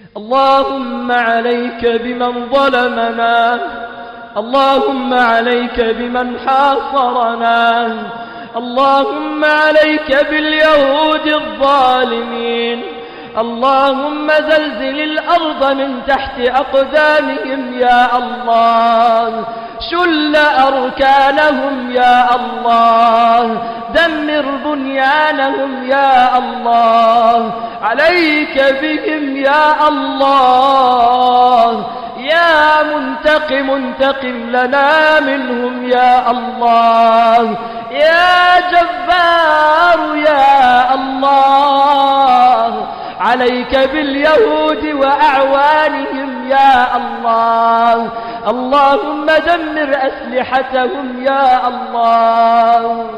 اللهم عليك بمن ظلمنا، اللهم عليك بمن حاصرنا، اللهم عليك باليهود الظالمين، اللهم زلزل الأرض من تحت أقدامهم يا الله، شل أركانهم يا الله، دمر بنيانهم يا الله، عليك بهم يا الله، يا منتقم انتقم لنا منهم يا الله، يا جبار يا الله، عليك باليهود وأعوانهم يا الله، اللهم دمر أسلحتهم يا الله،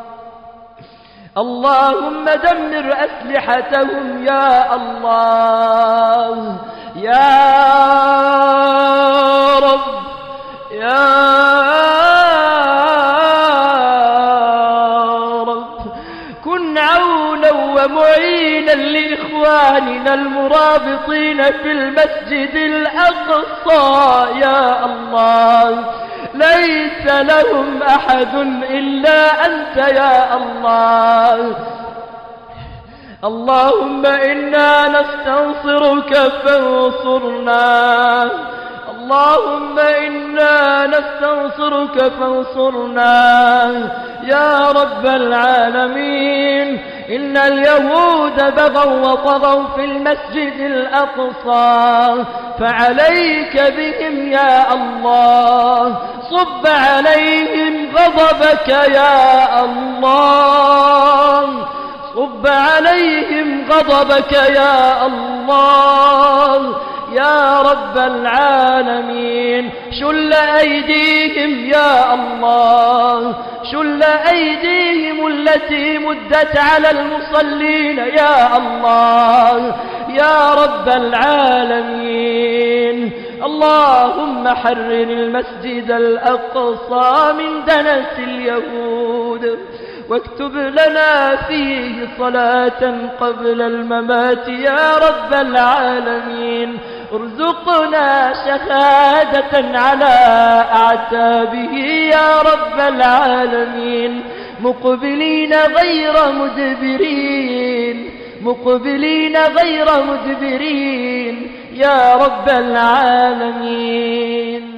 اللهم دمر أسلحتهم يا الله، يا رب يا رب، كن عونا ومعينا لإخواننا المرابطين في المسجد الأقصى يا الله، ليس لهم أحد إلا أنت يا الله، اللهم إنا نستنصرك فانصرنا، اللهم إنا نستنصرك فانصرنا يا رب العالمين. إن اليهود بغوا وطغوا في المسجد الأقصى، فعليك بهم يا الله، صب عليهم غضبك يا الله، صب عليهم غضبك يا الله يا رب العالمين. شل أيديهم يا الله، شل أيديهم التي مدت على المصلين يا الله يا رب العالمين. اللهم حرر المسجد الأقصى من دنس اليهود، واكتب لنا فيه صلاة قبل الممات يا رب العالمين. ارزقنا شهادة على أعتابه يا رب العالمين، مقبلين غير مدبرين، مقبلين غير مدبرين يا رب العالمين.